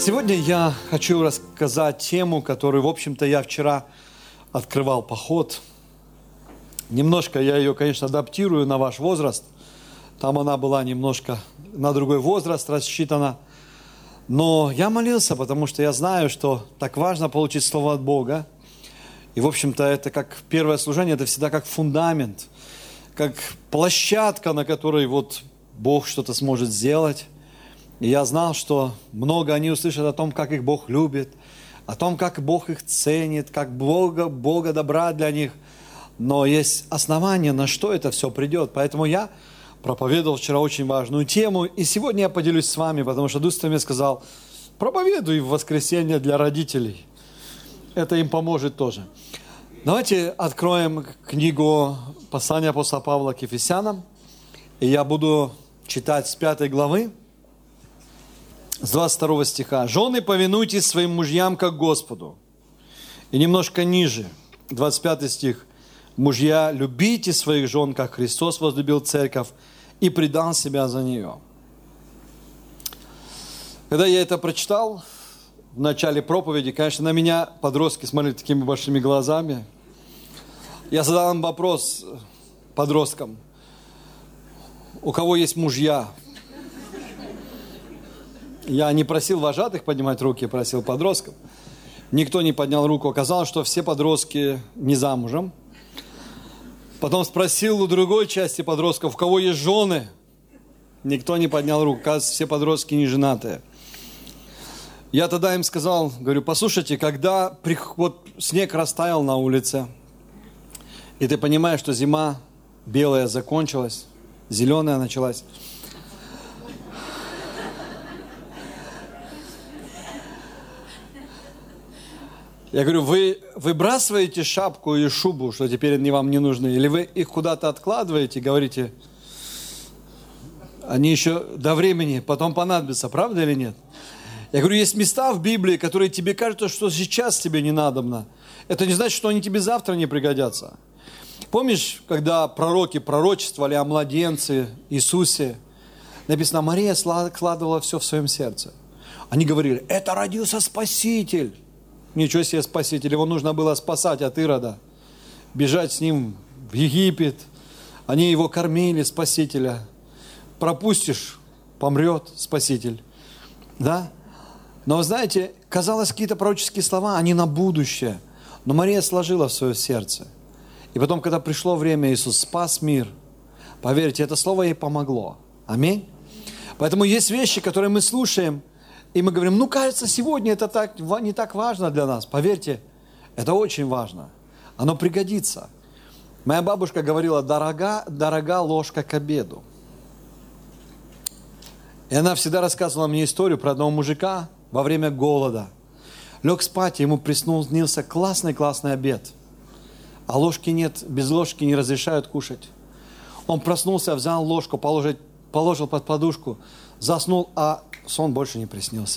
Сегодня я хочу рассказать тему, которую, в общем-то, я вчера открывал поход. Немножко я ее, конечно, адаптирую на ваш возраст. Там она была немножко на другой возраст рассчитана. Но я молился, потому что я знаю, что так важно получить слово от Бога. И, в общем-то, это как первое служение, это всегда как фундамент, как площадка, на которой вот Бог что-то сможет сделать. И я знал, что много они услышат о том, как их Бог любит, о том, как Бог их ценит, как Бога добра для них. Но есть основания, на что это все придет. Поэтому я проповедовал вчера очень важную тему. И сегодня я поделюсь с вами, потому что Дух Святой мне сказал, проповедуй в воскресенье для родителей. Это им поможет тоже. Давайте откроем книгу послания апостола Павла к Ефесянам. И я буду читать с 5 главы. С 22 стиха. «Жены, повинуйтесь своим мужьям, как Господу». И немножко ниже, 25 стих. «Мужья, любите своих жен, как Христос возлюбил церковь и предал себя за нее». Когда я это прочитал в начале проповеди, конечно, на меня подростки смотрели такими большими глазами. Я задал им вопрос подросткам. У кого есть мужья? Я не просил вожатых поднимать руки, просил подростков. Никто не поднял руку. Оказалось, что все подростки не замужем. Потом спросил у другой части подростков, у кого есть жены. Никто не поднял руку. Оказывается, все подростки не женатые. Я тогда им сказал, говорю, послушайте, когда вот снег растаял на улице, и ты понимаешь, что зима белая закончилась, зеленая началась, я говорю, вы выбрасываете шапку и шубу, что теперь они вам не нужны, или вы их куда-то откладываете и говорите, они еще до времени, потом понадобятся, правда или нет? Я говорю, есть места в Библии, которые тебе кажутся, что сейчас тебе не надобно. Это не значит, что они тебе завтра не пригодятся. Помнишь, когда пророки пророчествовали о младенце Иисусе, написано, Мария складывала все в своем сердце. Они говорили, это родился Спаситель. Ничего себе Спаситель, его нужно было спасать от Ирода, бежать с ним в Египет. Они его кормили, Спасителя. Пропустишь, помрет Спаситель. Да? Но, вы знаете, казалось, какие-то пророческие слова, они на будущее. Но Мария сложила в свое сердце. И потом, когда пришло время, Иисус спас мир. Поверьте, это слово ей помогло. Аминь. Поэтому есть вещи, которые мы слушаем, и мы говорим, ну, кажется, сегодня это не так важно для нас. Поверьте, это очень важно. Оно пригодится. Моя бабушка говорила, дорога ложка к обеду. И она всегда рассказывала мне историю про одного мужика во время голода. Лег спать, ему приснился классный обед. А ложки нет, без ложки не разрешают кушать. Он проснулся, взял ложку, положил под подушку, заснул, а сон больше не приснился.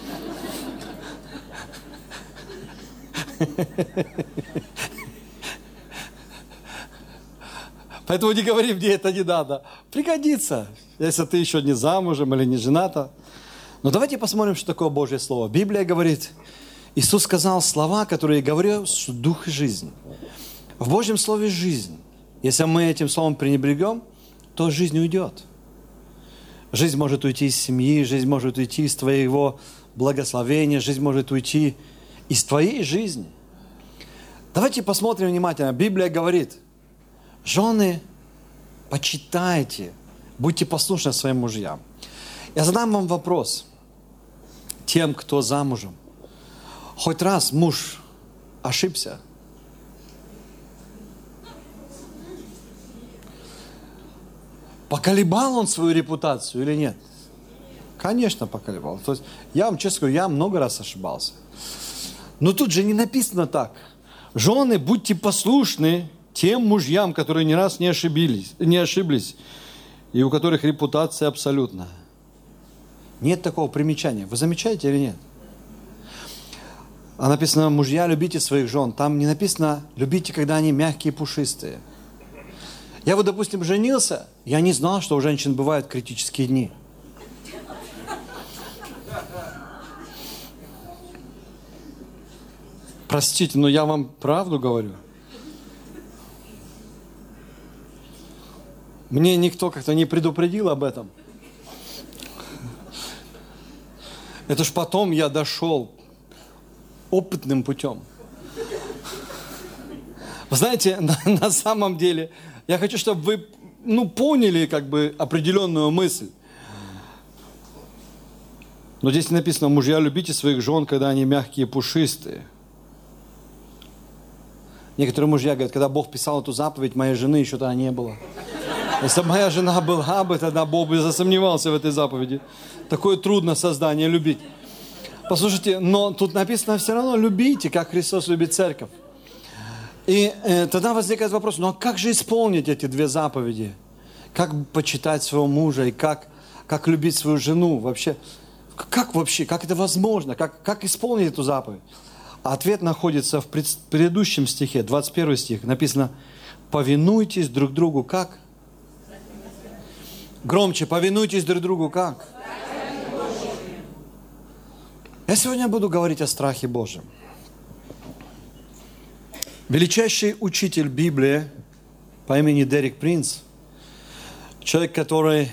Поэтому не говори, мне это не надо. Пригодится, если ты еще не замужем или не жената. Но давайте посмотрим, что такое Божье Слово. Библия говорит, Иисус сказал слова, которые говорят, что дух и жизнь. В Божьем Слове жизнь. Если мы этим словом пренебрегем, то жизнь уйдет. Жизнь может уйти из семьи, жизнь может уйти из твоего благословения, жизнь может уйти из твоей жизни. Давайте посмотрим внимательно. Библия говорит, жены, почитайте, будьте послушны своим мужьям. Я задам вам вопрос, тем, кто замужем. Хоть раз муж ошибся? Поколебал он свою репутацию или нет? Конечно, поколебал. То есть, я вам честно говорю, я много раз ошибался. Но тут же не написано так. Жены, будьте послушны тем мужьям, которые ни раз не ошиблись, и у которых репутация абсолютная. Нет такого примечания. Вы замечаете или нет? А написано, мужья, любите своих жен. Там не написано, любите, когда они мягкие и пушистые. Я вот, допустим, женился, я не знал, что у женщин бывают критические дни. Простите, но я вам правду говорю. Мне никто как-то не предупредил об этом. Это ж потом я дошел опытным путем. Вы знаете, на самом деле, я хочу, чтобы вы поняли определенную мысль. Но здесь написано: мужья, любите своих жен, когда они мягкие и пушистые. Некоторые мужья говорят: когда Бог писал эту заповедь, моей жены еще тогда не было. Если бы моя жена была бы, тогда Бог бы засомневался в этой заповеди. Такое трудно создание любить. Послушайте, но тут написано все равно: любите, как Христос любит церковь. И тогда возникает вопрос: ну а как же исполнить эти две заповеди? Как почитать своего мужа и как любить свою жену? Вообще, как это возможно? Как исполнить эту заповедь? Ответ находится в предыдущем стихе, 21 стих. Написано: повинуйтесь друг другу как? Громче: повинуйтесь друг другу как? Я сегодня буду говорить о страхе Божьем. Величайший учитель Библии по имени Дерек Принц, человек, который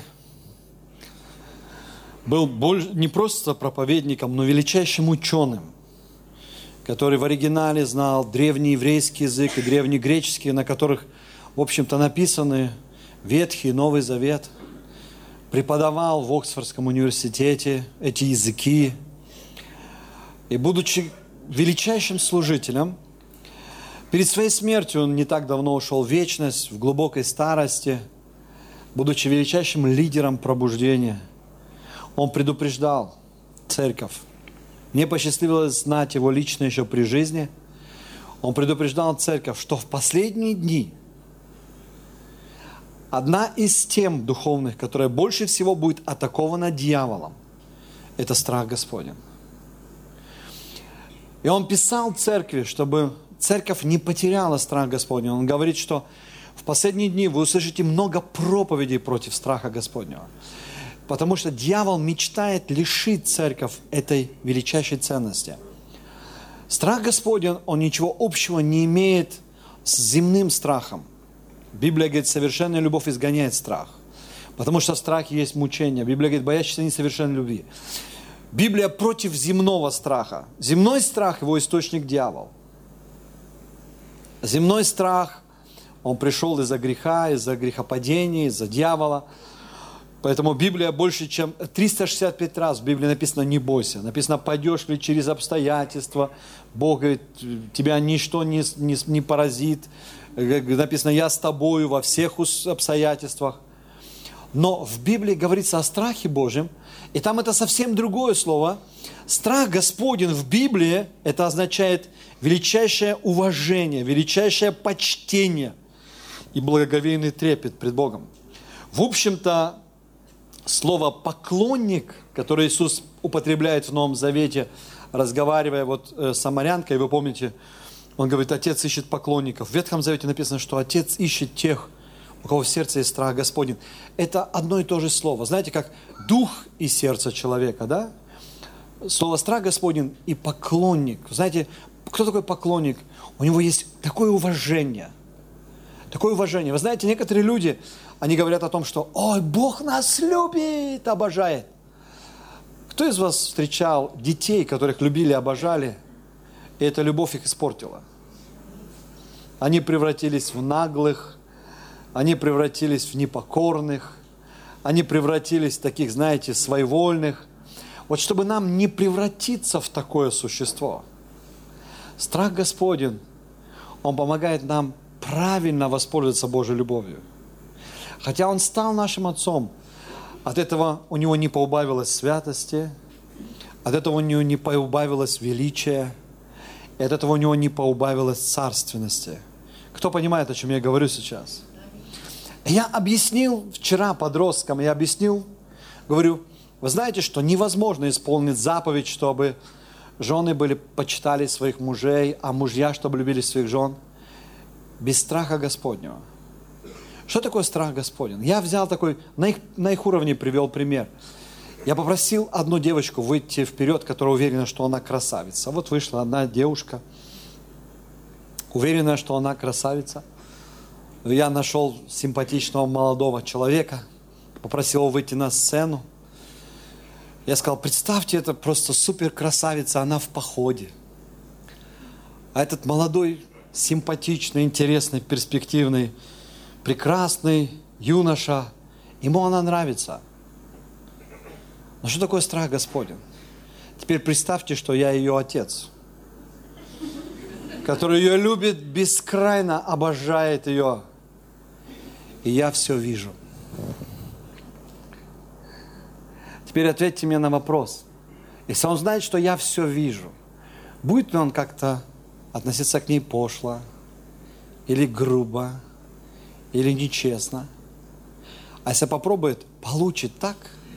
был не просто проповедником, но величайшим ученым, который в оригинале знал древний еврейский язык и древний греческий, на которых, в общем-то, написаны Ветхий и Новый Завет, преподавал в Оксфордском университете эти языки. И, будучи величайшим служителем, перед своей смертью он не так давно ушел в вечность, в глубокой старости, будучи величайшим лидером пробуждения, он предупреждал церковь. Мне посчастливилось знать его лично еще при жизни. Он предупреждал церковь, что в последние дни одна из тем духовных, которая больше всего будет атакована дьяволом, это страх Господень. И он писал церкви, чтобы церковь не потеряла страх Господень. Он говорит, что в последние дни вы услышите много проповедей против страха Господнего. Потому что дьявол мечтает лишить церковь этой величайшей ценности. Страх Господень, он ничего общего не имеет с земным страхом. Библия говорит: совершенная любовь изгоняет страх. Потому что в страхе есть мучение. Библия говорит: боящийся несовершенной любви. Библия против земного страха. Земной страх, его источник дьявол. Земной страх, он пришел из-за греха, из-за грехопадения, из-за дьявола. Поэтому Библия больше, чем 365 раз в Библии написано: не бойся. Написано: пойдешь ли через обстоятельства. Бог говорит: тебя ничто не поразит. Написано: я с тобою во всех обстоятельствах. Но в Библии говорится о страхе Божьем, и там это совсем другое слово. Страх Господень в Библии, это означает величайшее уважение, величайшее почтение и благоговейный трепет пред Богом. В общем-то, слово «поклонник», которое Иисус употребляет в Новом Завете, разговаривая с самарянкой, вы помните, он говорит: Отец ищет поклонников. В Ветхом Завете написано, что Отец ищет тех, у кого в сердце есть страх Господень. Это одно и то же слово. Знаете, как дух и сердце человека, да? Слово страх Господень и поклонник. Знаете, кто такой поклонник? У него есть такое уважение. Такое уважение. Вы знаете, некоторые люди, они говорят о том, что «Ой, Бог нас любит, обожает». Кто из вас встречал детей, которых любили, обожали, и эта любовь их испортила? Они превратились в наглых, они превратились в непокорных, они превратились в таких, знаете, своевольных. Вот чтобы нам не превратиться в такое существо, страх Господень, он помогает нам правильно воспользоваться Божьей любовью. Хотя Он стал нашим Отцом, от этого у Него не поубавилось святости, от этого у Него не поубавилось величия, и от этого у Него не поубавилось царственности. Кто понимает, о чем я говорю сейчас? Я объяснил вчера подросткам, говорю, вы знаете, что невозможно исполнить заповедь, чтобы жены почитали своих мужей, а мужья, чтобы любили своих жен, без страха Господнего. Что такое страх Господень? Я взял такой, на их уровне привел пример. Я попросил одну девочку выйти вперед, которая уверена, что она красавица. Вот вышла одна девушка, уверена, что она красавица. Я нашел симпатичного молодого человека, попросил его выйти на сцену. Я сказал, представьте, это просто супер красавица, она в походе. А этот молодой, симпатичный, интересный, перспективный, прекрасный юноша, ему она нравится. Но что такое страх Господень? Теперь представьте, что я ее отец, который ее любит бескрайно, обожает ее. И я все вижу. Теперь ответьте мне на вопрос. Если он знает, что я все вижу, будет ли он как-то относиться к ней пошло, или грубо, или нечестно? А если попробует, получит так,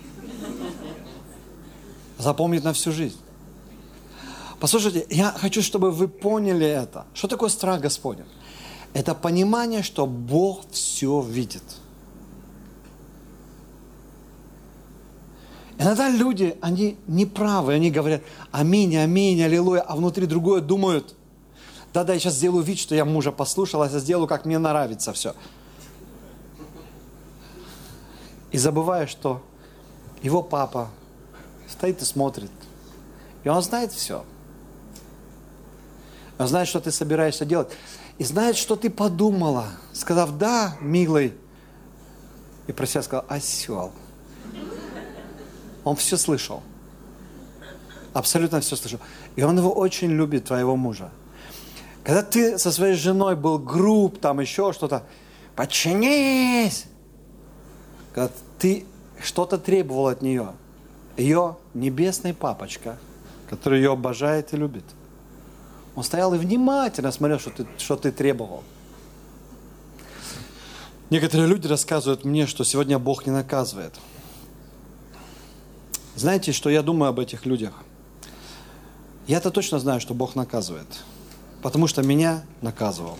запомнит на всю жизнь. Послушайте, я хочу, чтобы вы поняли это. Что такое страх Господень? Это понимание, что Бог все видит. Иногда люди, они неправы, они говорят аминь, аминь, аллилуйя, а внутри другое думают, да-да, я сейчас сделаю вид, что я мужа послушал, а я сделаю, как мне нравится все. И забывая, что его папа стоит и смотрит. И он знает все. Он знает, что ты собираешься делать. И знает, что ты подумала, сказав, да, милый. И про себя сказал, осел. Он все слышал. Абсолютно все слышал. И он его очень любит, твоего мужа. Когда ты со своей женой был груб, там еще что-то, подчинись. Когда ты что-то требовал от нее, ее небесный папочка, который ее обожает и любит, он стоял и внимательно смотрел, что ты требовал. Некоторые люди рассказывают мне, что сегодня Бог не наказывает. Знаете, что я думаю об этих людях? Я-то точно знаю, что Бог наказывает, потому что меня наказывал.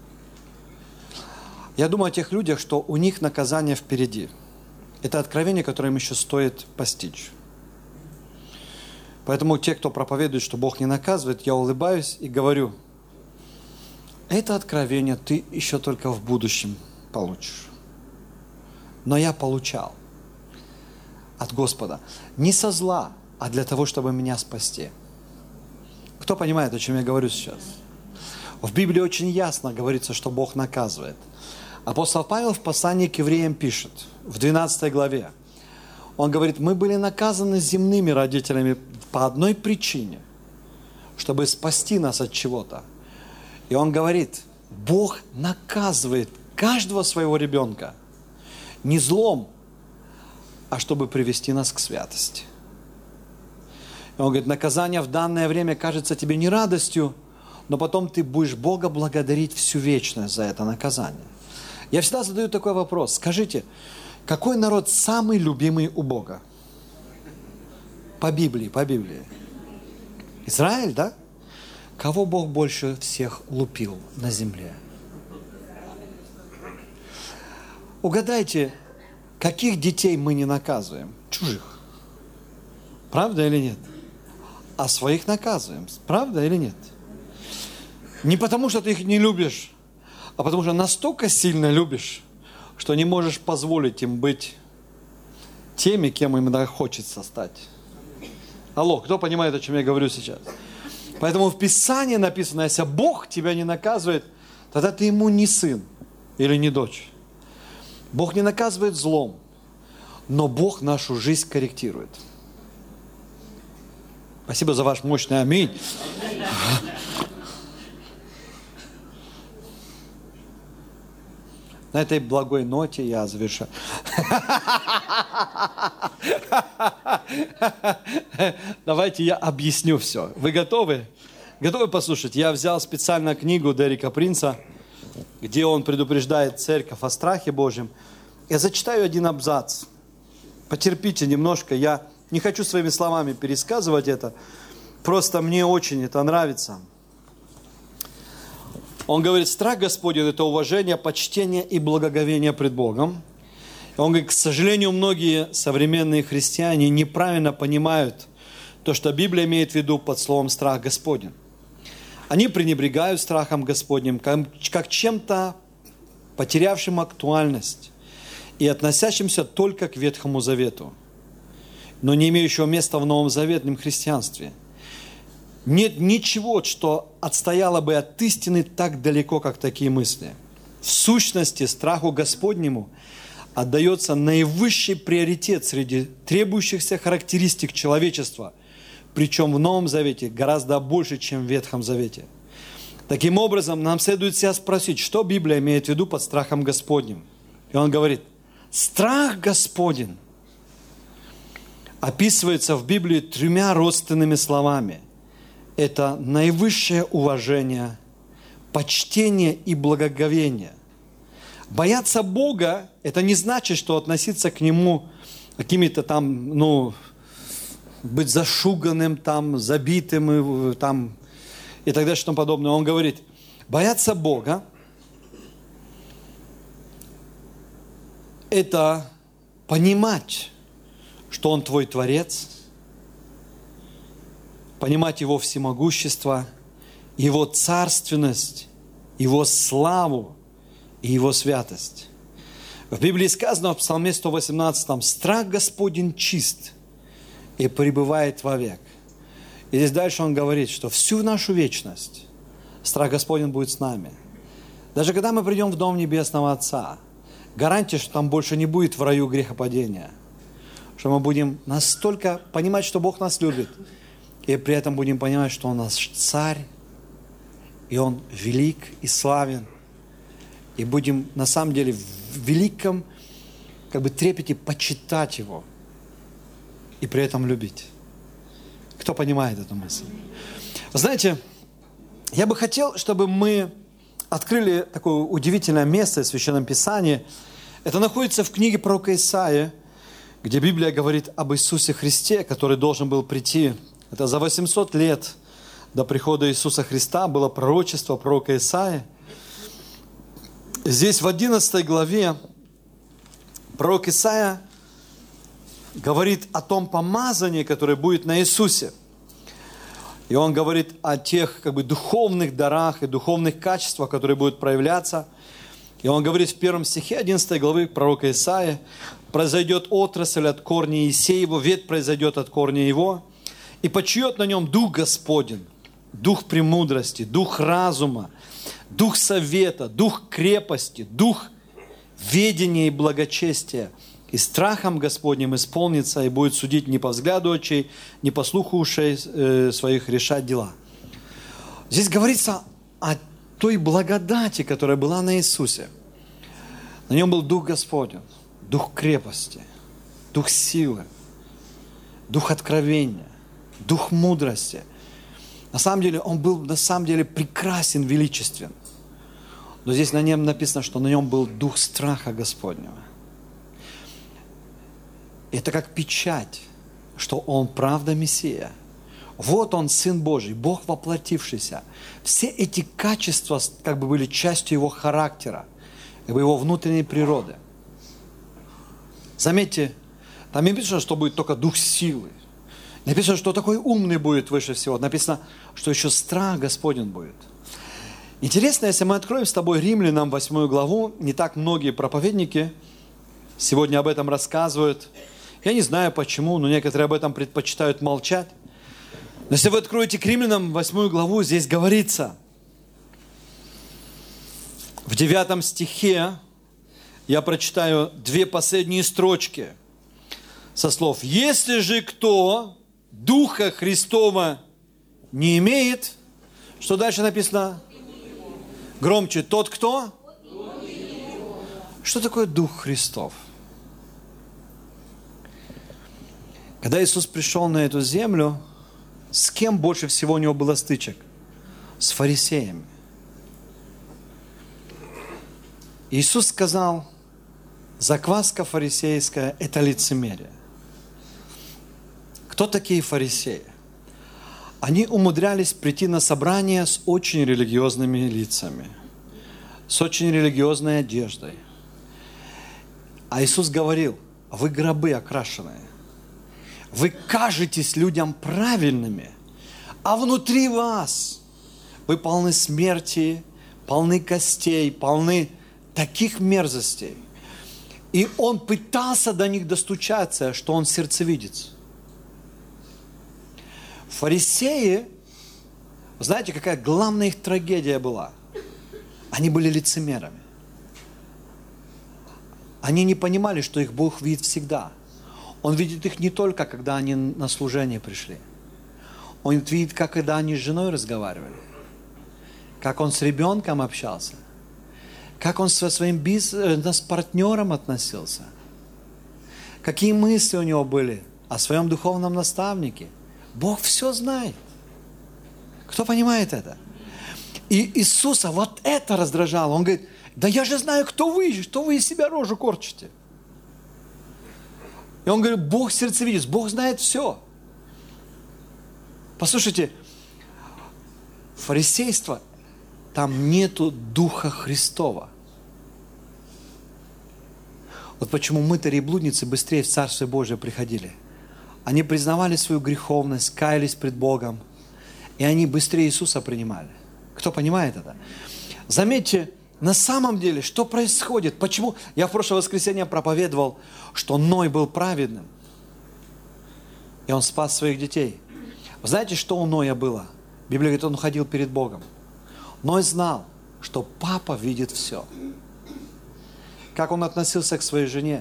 Я думаю о тех людях, что у них наказание впереди. Это откровение, которое им еще стоит постичь. Поэтому те, кто проповедует, что Бог не наказывает, я улыбаюсь и говорю, это откровение ты еще только в будущем получишь. Но я получал от Господа не со зла, а для того, чтобы меня спасти. Кто понимает, о чем я говорю сейчас? В Библии очень ясно говорится, что Бог наказывает. Апостол Павел в послании к евреям пишет, в 12 главе, он говорит, мы были наказаны земными родителями по одной причине, чтобы спасти нас от чего-то. И он говорит, Бог наказывает каждого своего ребенка не злом, а чтобы привести нас к святости. И он говорит, наказание в данное время кажется тебе не радостью, но потом ты будешь Бога благодарить всю вечность за это наказание. Я всегда задаю такой вопрос. Скажите, какой народ самый любимый у Бога? По Библии. Израиль, да? Кого Бог больше всех лупил на земле? Угадайте, каких детей мы не наказываем? Чужих. Правда или нет? А своих наказываем. Правда или нет? Не потому, что ты их не любишь, а потому что настолько сильно любишь, что не можешь позволить им быть теми, кем им иногда хочется стать. Алло, кто понимает, о чем я говорю сейчас? Поэтому в Писании написано, если Бог тебя не наказывает, тогда ты ему не сын или не дочь. Бог не наказывает злом, но Бог нашу жизнь корректирует. Спасибо за ваш мощный аминь. На этой благой ноте я завершаю. Давайте я объясню все. Вы готовы? Готовы послушать? Я взял специально книгу Дерека Принца, где он предупреждает церковь о страхе Божьем. Я зачитаю один абзац. Потерпите немножко. Я не хочу своими словами пересказывать это. Просто мне очень это нравится. Он говорит, страх Господень – это уважение, почтение и благоговение пред Богом. Он говорит, к сожалению, многие современные христиане неправильно понимают то, что Библия имеет в виду под словом «страх Господень». Они пренебрегают страхом Господним, как чем-то потерявшим актуальность и относящимся только к Ветхому Завету, но не имеющего места в Новом Заветном христианстве. Нет ничего, что отстояло бы от истины так далеко, как такие мысли. В сущности, страху Господнему отдается наивысший приоритет среди требующихся характеристик человечества, причем в Новом Завете гораздо больше, чем в Ветхом Завете. Таким образом, нам следует себя спросить, что Библия имеет в виду под страхом Господним. И он говорит, страх Господень описывается в Библии 3 родственными словами. Это наивысшее уважение, почтение и благоговение. Бояться Бога, это не значит, что относиться к Нему какими-то там, быть зашуганным, там, забитым, там, и так далее, что подобное. Он говорит, бояться Бога – это понимать, что Он твой Творец, понимать Его всемогущество, Его царственность, Его славу и Его святость. В Библии сказано в Псалме 118, страх Господень чист и пребывает вовек. И здесь дальше он говорит, что всю нашу вечность страх Господень будет с нами. Даже когда мы придем в Дом Небесного Отца, гарантия, что там больше не будет в раю грехопадения, что мы будем настолько понимать, что Бог нас любит, и при этом будем понимать, что Он наш Царь, и Он велик и славен, и будем на самом деле в великом трепете почитать Его, и при этом любить. Кто понимает эту мысль? Вы знаете, я бы хотел, чтобы мы открыли такое удивительное место в Священном Писании. Это находится в книге пророка Исаии, где Библия говорит об Иисусе Христе, который должен был прийти. Это за 800 лет до прихода Иисуса Христа было пророчество пророка Исаии. Здесь в 11 главе пророк Исаия говорит о том помазании, которое будет на Иисусе. И он говорит о тех духовных дарах и духовных качествах, которые будут проявляться. И он говорит в 1 стихе 11 главы пророка Исаии, произойдет отрасль от корня Иисеева, ветвь произойдет от корня его, и почиет на нем Дух Господень, Дух премудрости, Дух разума, Дух совета, Дух крепости, Дух ведения и благочестия. И страхом Господним исполнится и будет судить не по взгляду очей, не по слуху ушей своих решать дела. Здесь говорится о той благодати, которая была на Иисусе. На нем был Дух Господень, Дух крепости, Дух силы, Дух откровения, Дух мудрости. На самом деле, он был прекрасен, величествен. Но здесь на нем написано, что на нем был Дух страха Господнего. Это как печать, что Он правда Мессия. Вот Он, Сын Божий, Бог воплотившийся. Все эти качества были частью Его характера, Его внутренней природы. Заметьте, там не написано, что будет только Дух силы. Не написано, что такой умный будет выше всего. Написано, что еще страх Господень будет. Интересно, если мы откроем с тобой Римлянам 8 главу, не так многие проповедники сегодня об этом рассказывают. Я не знаю почему, но некоторые об этом предпочитают молчать. Но если вы откроете к Римлянам 8 главу, здесь говорится, в 9 стихе, я прочитаю 2 последние строчки со слов: «Если же кто Духа Христова не имеет», что дальше написано? Громче. «Тот кто?» Что такое Дух Христов? Когда Иисус пришел на эту землю, с кем больше всего у Него было стычек? С фарисеями. Иисус сказал, закваска фарисейская – это лицемерие. Кто такие фарисеи? Они умудрялись прийти на собрание с очень религиозными лицами, с очень религиозной одеждой. А Иисус говорил, вы гробы окрашенные. Вы кажетесь людям правильными, а внутри вас вы полны смерти, полны костей, полны таких мерзостей. И он пытался до них достучаться, что он сердцевидец. Фарисеи, знаете, какая главная их трагедия была? Они были лицемерами. Они не понимали, что их Бог видит всегда. Он видит их не только, когда они на служение пришли. Он видит, как когда они с женой разговаривали, как он с ребенком общался, как он со своим бизнес-партнером относился, какие мысли у него были о своем духовном наставнике. Бог все знает. Кто понимает это? И Иисуса вот это раздражало. Он говорит, да я же знаю, кто вы из себя рожу корчите. И он говорит, Бог сердцевидец, Бог знает все. Послушайте, фарисейство, там нету Духа Христова. Вот почему мытари и блудницы быстрее в Царствие Божие приходили. Они признавали свою греховность, каялись пред Богом, и они быстрее Иисуса принимали. Кто понимает это? Заметьте, на самом деле, что происходит? Почему? Я в прошлое воскресенье проповедовал, что Ной был праведным, и он спас своих детей. Вы знаете, что у Ноя было? Библия говорит, он ходил перед Богом. Ной знал, что папа видит все. Как он относился к своей жене.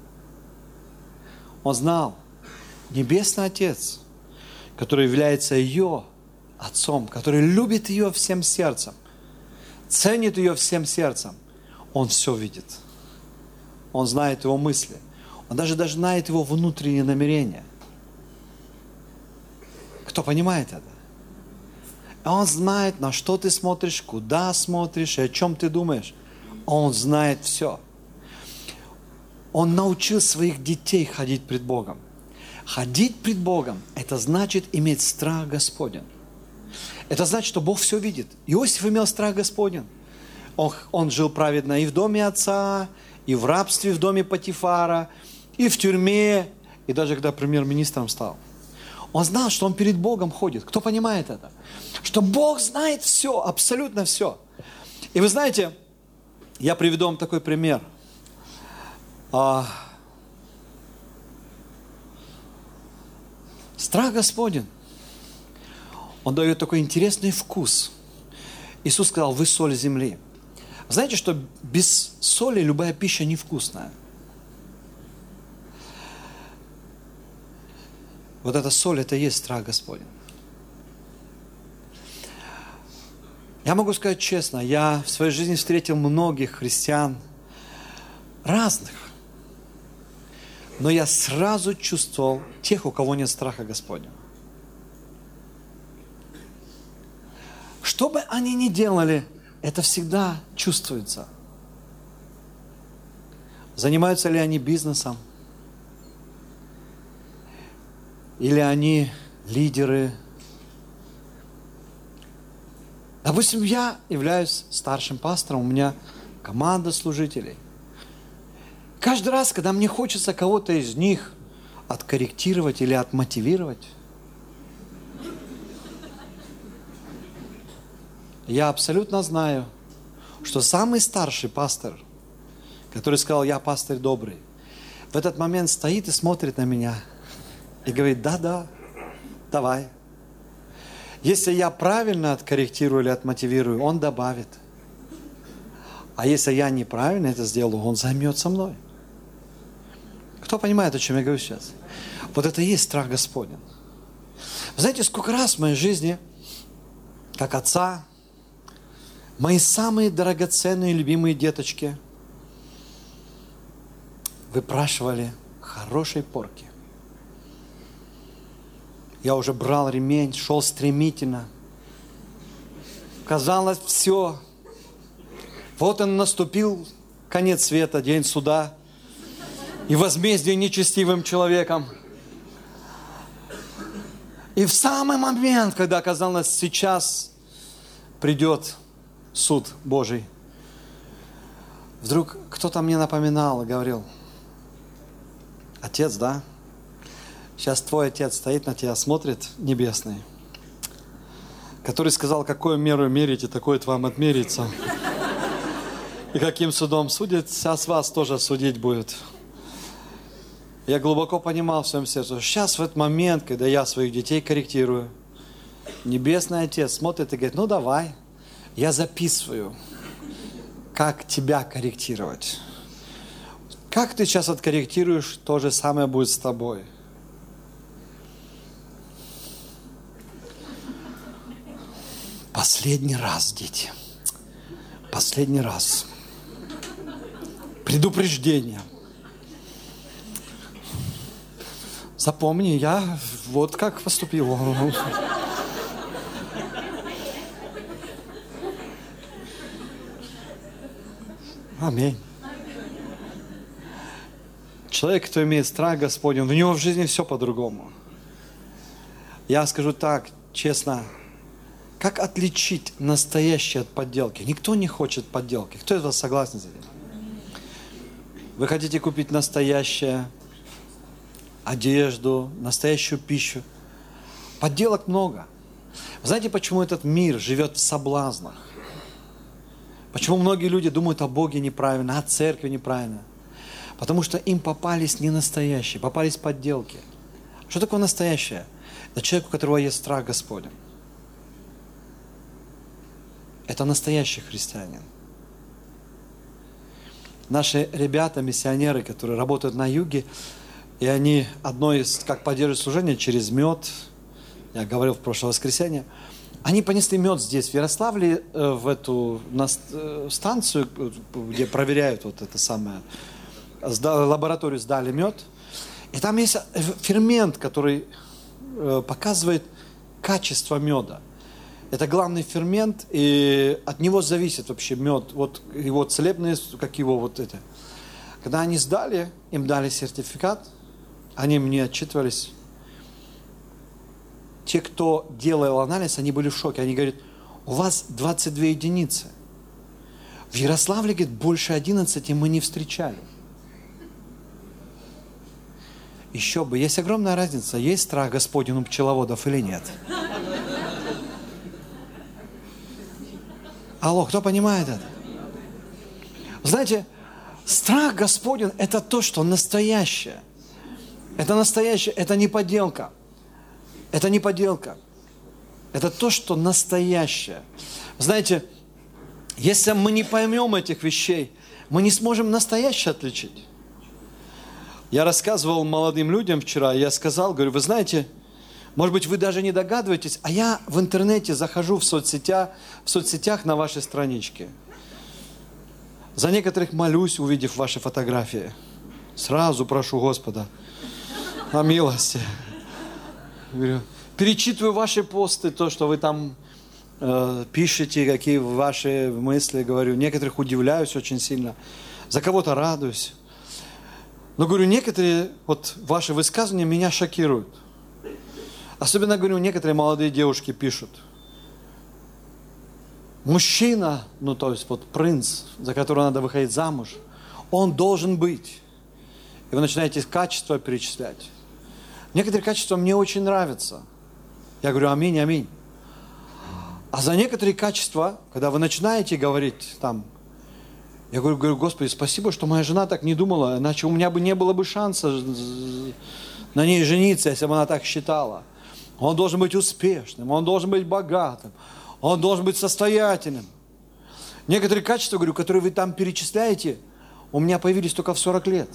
Он знал, Небесный Отец, который является ее Отцом, который любит ее всем сердцем, ценит ее всем сердцем, он все видит. Он знает его мысли. Он даже знает его внутренние намерения. Кто понимает это? Он знает, на что ты смотришь, куда смотришь, и о чем ты думаешь. Он знает все. Он научил своих детей ходить пред Богом. Ходить пред Богом, это значит иметь страх Господень. Это значит, что Бог все видит. Иосиф имел страх Господень. Он жил праведно и в доме отца, и в рабстве в доме Потифара, и в тюрьме, и даже когда премьер-министром стал. Он знал, что он перед Богом ходит. Кто понимает это? Что Бог знает все, абсолютно все. И вы знаете, я приведу вам такой пример. Страх Господень, он дает такой интересный вкус. Иисус сказал, вы соль земли. Знаете, что без соли любая пища невкусная. Вот эта соль, это и есть страх Господень. Я могу сказать честно, я в своей жизни встретил многих христиан, разных. Но я сразу чувствовал тех, у кого нет страха Господня. Что бы они ни делали, это всегда чувствуется. Занимаются ли они бизнесом? Или они лидеры? Допустим, я являюсь старшим пастором, у меня команда служителей. Каждый раз, когда мне хочется кого-то из них откорректировать или отмотивировать, я абсолютно знаю, что самый старший пастор, который сказал, я пастырь добрый, в этот момент стоит и смотрит на меня и говорит, да, давай. Если я правильно откорректирую или отмотивирую, он добавит. А если я неправильно это сделаю, он займется мной. Кто понимает, о чем я говорю сейчас? Вот это и есть страх Господень. Вы знаете, сколько раз в моей жизни, как отца, мои самые драгоценные, любимые деточки выпрашивали хорошей порки. Я уже брал ремень, шел стремительно. Казалось, все. Вот он наступил, конец света, день суда и возмездие нечестивым человеком. И в самый момент, когда казалось, сейчас придет суд Божий, вдруг кто-то мне напоминал и говорил, отец, да? Сейчас твой отец стоит на тебя, смотрит небесный. который сказал, какую меру мерите, такое вам отмерится. И каким судом судит, а с вас тоже судить будет. Я глубоко понимал в своем сердце, что сейчас в этот момент, когда я своих детей корректирую, Небесный Отец смотрит и говорит, ну давай, я записываю, как тебя корректировать. Как ты сейчас откорректируешь, то же самое будет с тобой. Последний раз, дети. Последний раз. Предупреждение. Запомни, я вот как поступил. Аминь. Человек, кто имеет страх Господень, у него в жизни все по-другому. Я скажу так, честно, как отличить настоящее от подделки? Никто не хочет подделки. Кто из вас согласен с этим? Вы хотите купить настоящее, одежду, настоящую пищу. Подделок много. Знаете, почему этот мир живет в соблазнах? Почему многие люди думают о Боге неправильно, о церкви неправильно? Потому что им попались не настоящие, попались подделки. Что такое настоящее? Это человек, у которого есть страх Господень. Это настоящий христианин. Наши ребята, миссионеры, которые работают на юге, и они одно из, как поддерживают служение, через мед, я говорил в прошлое воскресенье, они понесли мед здесь, в Ярославле, в эту станцию, где проверяют вот это самое, лабораторию сдали мед, и там есть фермент, который показывает качество меда. Это главный фермент, и от него зависит вообще мед. Вот его целебные, как его вот это. Когда они сдали, им дали сертификат, они мне отчитывались. Те, кто делал анализ, они были в шоке. Они говорят, у вас 22 единицы. В Ярославле, говорит, больше 11 мы не встречали. Еще бы, есть огромная разница, есть страх Господень у пчеловодов или нет. Алло, кто понимает это? Знаете, страх Господень – это то, что настоящее. Это настоящее, это не подделка. Это не подделка. Это то, что настоящее. Знаете, если мы не поймем этих вещей, мы не сможем настоящее отличить. Я рассказывал молодым людям вчера, я сказал, говорю, вы знаете, может быть, вы даже не догадываетесь, а я в интернете захожу в соцсетях на вашей страничке. За некоторых молюсь, увидев ваши фотографии. Сразу прошу Господа о милости. Говорю, перечитываю ваши посты, то, что вы там пишете, какие ваши мысли, говорю. Некоторых удивляюсь очень сильно, за кого-то радуюсь. Но, говорю, некоторые вот ваши высказывания меня шокируют. Особенно, говорю, некоторые молодые девушки пишут. Мужчина, ну то есть вот принц, за которого надо выходить замуж, он должен быть. И вы начинаете качества перечислять. Некоторые качества мне очень нравятся. Я говорю, аминь, аминь. А за некоторые качества, когда вы начинаете говорить там, я говорю, Господи, спасибо, что моя жена так не думала, иначе у меня бы не было бы шанса на ней жениться, если бы она так считала. Он должен быть успешным, он должен быть богатым, он должен быть состоятельным. Некоторые качества, говорю, которые вы там перечисляете, у меня появились только в 40 лет.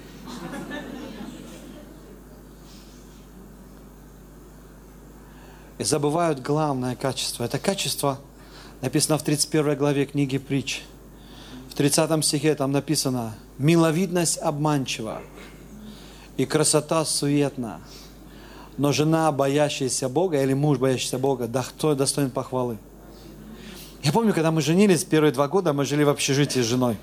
И забывают главное качество. Это качество написано в 31 главе книги Притч. В 30 стихе там написано: «Миловидность обманчива, и красота суетна, но жена, боящаяся Бога, или муж, боящийся Бога, да кто достоин похвалы». Я помню, когда мы женились, первые 2 года мы жили в общежитии с женой.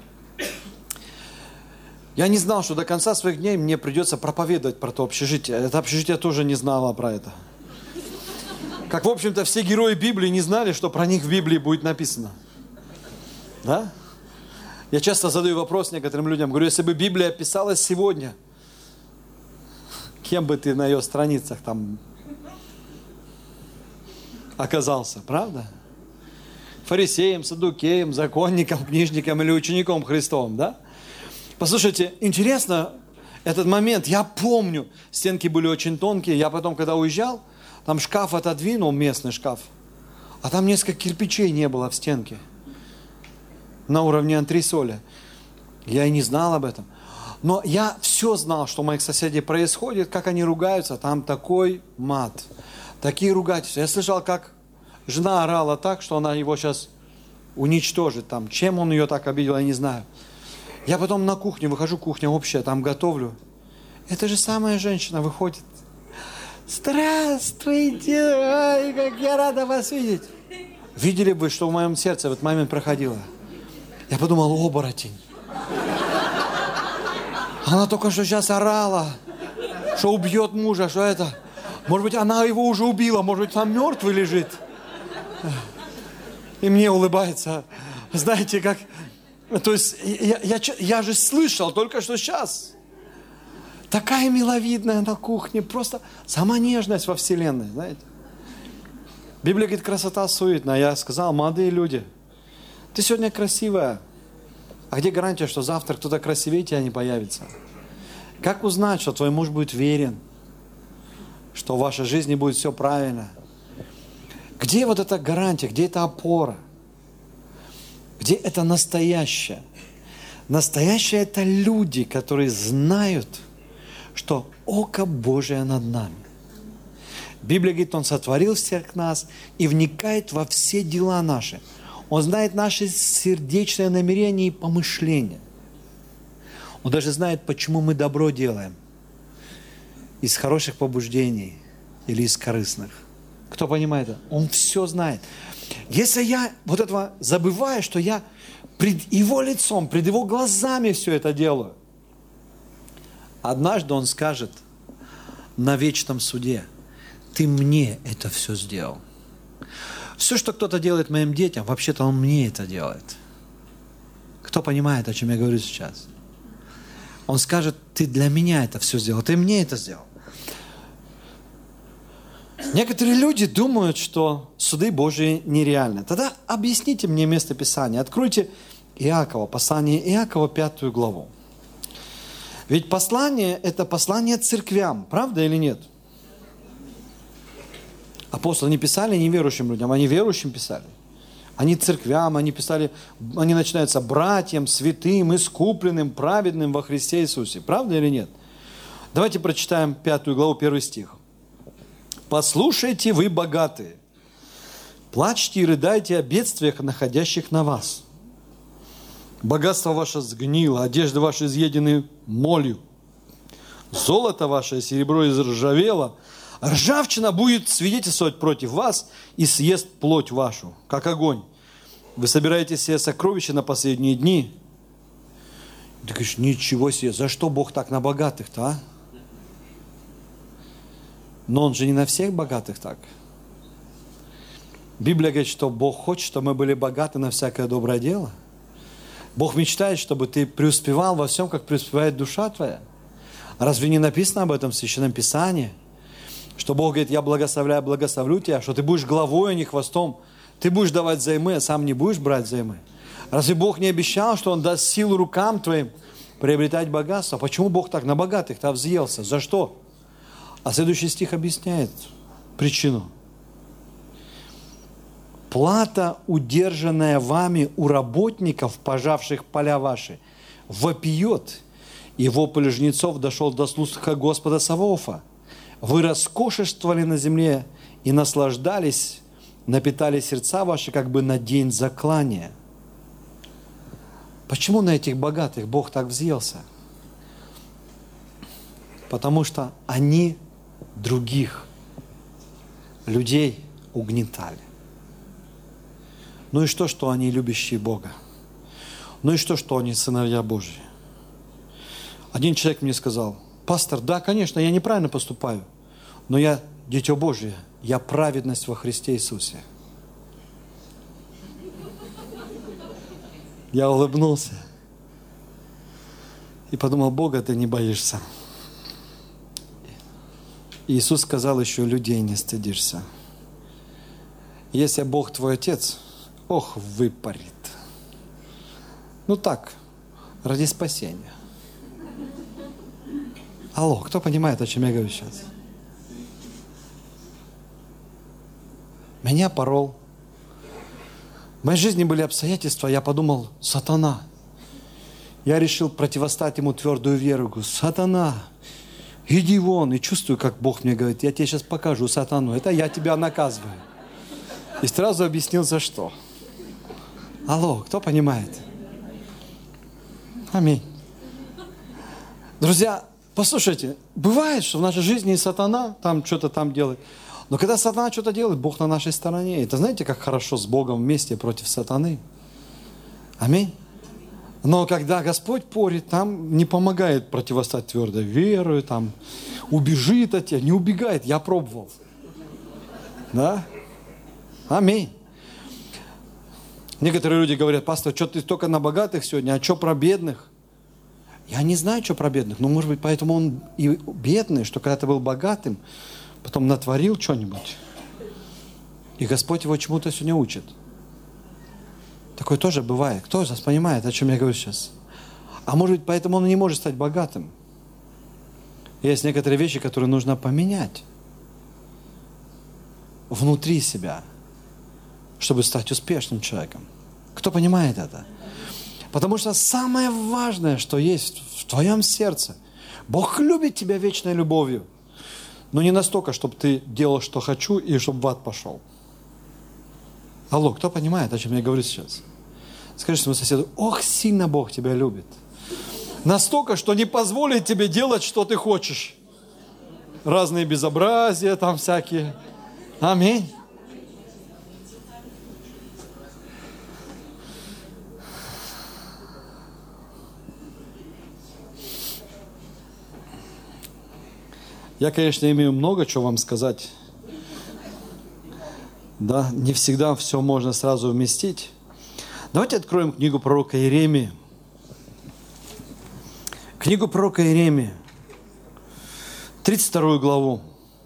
Я не знал, что до конца своих дней мне придется проповедовать про то общежитие. Это общежитие тоже не знало про это. Как, в общем-то, все герои Библии не знали, что про них в Библии будет написано. Да? Я часто задаю вопрос некоторым людям, говорю, если бы Библия писалась сегодня, кем бы ты на ее страницах там оказался, правда? Фарисеем, саддукеем, законником, книжником или учеником Христовым, да? Послушайте, интересно этот момент. Я помню, стенки были очень тонкие. Я потом, когда уезжал, там шкаф отодвинул, местный шкаф, а там несколько кирпичей не было в стенке на уровне антресоля. Я и не знал об этом. Но я все знал, что у моих соседей происходит, как они ругаются. Там такой мат, такие ругательства. Я слышал, как жена орала так, что она его сейчас уничтожит. Там, чем он ее так обидел, я не знаю. Я потом на кухню выхожу, кухня общая, там готовлю. Эта же самая женщина выходит. Здравствуйте, ой, как я рада вас видеть. Видели бы, что в моем сердце в этот момент проходило? Я подумал, оборотень. Она только что сейчас орала, что убьет мужа, что это. Может быть, она его уже убила, может быть, там мертвый лежит. И мне улыбается. Знаете, как... То есть, я же слышал только что сейчас. Такая миловидная на кухне, просто сама нежность во вселенной, знаете. Библия говорит, красота суетная. Я сказал, молодые люди, ты сегодня красивая. А где гарантия, что завтра кто-то красивее тебя не появится? Как узнать, что твой муж будет верен? Что в вашей жизни будет все правильно? Где вот эта гарантия? Где эта опора? Где это настоящее? Настоящее – это люди, которые знают, что око Божие над нами. Библия говорит, Он сотворил всех нас и вникает во все дела наши. Он знает наши сердечные намерения и помышления. Он даже знает, почему мы добро делаем. Из хороших побуждений или из корыстных. Кто понимает это? Он все знает. Если я вот этого забываю, что я пред Его лицом, пред Его глазами все это делаю, однажды Он скажет на вечном суде, ты мне это все сделал. Все, что кто-то делает моим детям, вообще-то он мне это делает. Кто понимает, о чем я говорю сейчас? Он скажет, ты для меня это все сделал, ты мне это сделал. Некоторые люди думают, что суды Божьи нереальны. Тогда объясните мне место Писания. Откройте Иакова, послание Иакова, 5 главу. Ведь послание – это послание церквям, правда или нет? Апостолы не писали неверующим людям, они верующим писали. Они церквям, они писали, они начинаются братьям, святым, искупленным, праведным во Христе Иисусе. Правда или нет? Давайте прочитаем 5 главу, 1 стих. «Послушайте, вы богатые, плачьте и рыдайте о бедствиях, находящих на вас. Богатство ваше сгнило, одежды ваши изъедены молью, золото ваше и серебро изржавело, ржавчина будет свидетельствовать против вас и съест плоть вашу, как огонь. Вы собираете себе сокровища на последние дни». Ты говоришь, ничего себе, за что Бог так на богатых-то, а? Но Он же не на всех богатых так. Библия говорит, что Бог хочет, чтобы мы были богаты на всякое доброе дело. Бог мечтает, чтобы ты преуспевал во всем, как преуспевает душа твоя. Разве не написано об этом в Священном Писании? Что Бог говорит, я благословляю, благословлю тебя, что ты будешь главой, а не хвостом. Ты будешь давать взаймы, а сам не будешь брать взаймы. Разве Бог не обещал, что Он даст силу рукам твоим приобретать богатство? Почему Бог так на богатых-то взъелся? За что? А следующий стих объясняет причину. «Плата, удержанная вами у работников, пожавших поля ваши, вопиет, и вопль жнецов дошел до слуха Господа Саваофа. Вы роскошествовали на земле и наслаждались, напитали сердца ваши, как бы на день заклания». Почему на этих богатых Бог так взъелся? Потому что они других людей угнетали. Ну и что они любящие Бога? Ну и что они сыновья Божьи? Один человек мне сказал, пастор, да, конечно, я неправильно поступаю, но я дитё Божие, я праведность во Христе Иисусе. Я улыбнулся и подумал, Бога ты не боишься. Иисус сказал еще, людей не стыдишься. Если Бог твой отец, ох, выпарит. Ну так, ради спасения. Алло, кто понимает, о чем я говорю сейчас? Меня порол. В моей жизни были обстоятельства, я подумал, сатана. Я решил противостать ему твердую веру. Говорю, сатана, иди вон. И чувствую, как Бог мне говорит, я тебе сейчас покажу сатану. Это я тебя наказываю. И сразу объяснил, за что. Алло, кто понимает? Аминь. Друзья, послушайте, бывает, что в нашей жизни и сатана там что-то там делает. Но когда сатана что-то делает, Бог на нашей стороне. Это знаете, как хорошо с Богом вместе против сатаны? Аминь. Но когда Господь порит, там не помогает противостать твердой верой, там убежит от тебя, не убегает. Я пробовал. Да? Аминь. Некоторые люди говорят, пастор, что ты только на богатых сегодня, а что про бедных? Я не знаю, что про бедных, но может быть, поэтому он и бедный, что когда ты был богатым, потом натворил что-нибудь, и Господь его чему-то сегодня учит. Такое тоже бывает. Кто из вас понимает, о чем я говорю сейчас? А может быть, поэтому он не может стать богатым. Есть некоторые вещи, которые нужно поменять внутри себя, чтобы стать успешным человеком. Кто понимает это? Потому что самое важное, что есть в твоем сердце, Бог любит тебя вечной любовью, но не настолько, чтобы ты делал, что хочу, и чтобы в ад пошел. Алло, кто понимает, о чем я говорю сейчас? Скажи своему соседу, ох, сильно Бог тебя любит. Настолько, что не позволит тебе делать, что ты хочешь. Разные безобразия там всякие. Аминь. Я, конечно, имею много чего вам сказать. Да, не всегда все можно сразу вместить. Давайте откроем книгу пророка Иеремии. Книгу пророка Иеремии, 32 главу.